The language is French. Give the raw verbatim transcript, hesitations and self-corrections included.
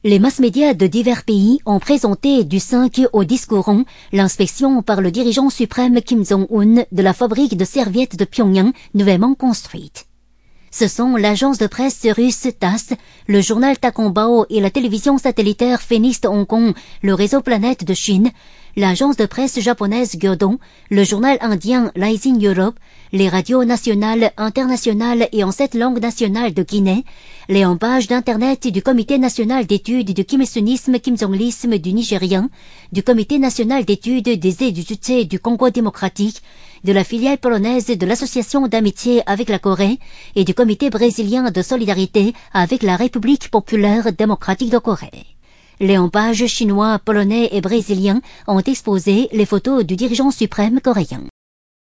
Les mass-médias de divers pays ont présenté du cinq au dix courant l'inspection par le dirigeant suprême Kim Jong-un de la fabrique de serviettes de Pyongyang nouvellement construite. Ce sont l'agence de presse russe TASS, le journal Takongbao et la télévision satellitaire Phoenix de Hong Kong, le réseau Planète de Chine, l'agence de presse japonaise Gyodo, le journal indien Rising Europe, les radios nationales, internationales et en sept langues nationales de Guinée, les pages d'internet du Comité national d'études du Kim Il-sungisme Kim Jong-ilisme du Nigérien, du Comité national d'études des étudiants du Congo démocratique, de la filiale polonaise de l'Association d'amitié avec la Corée et du Comité brésilien de solidarité avec la République populaire démocratique de Corée. Les pages chinois, polonais et brésiliens ont exposé les photos du dirigeant suprême coréen.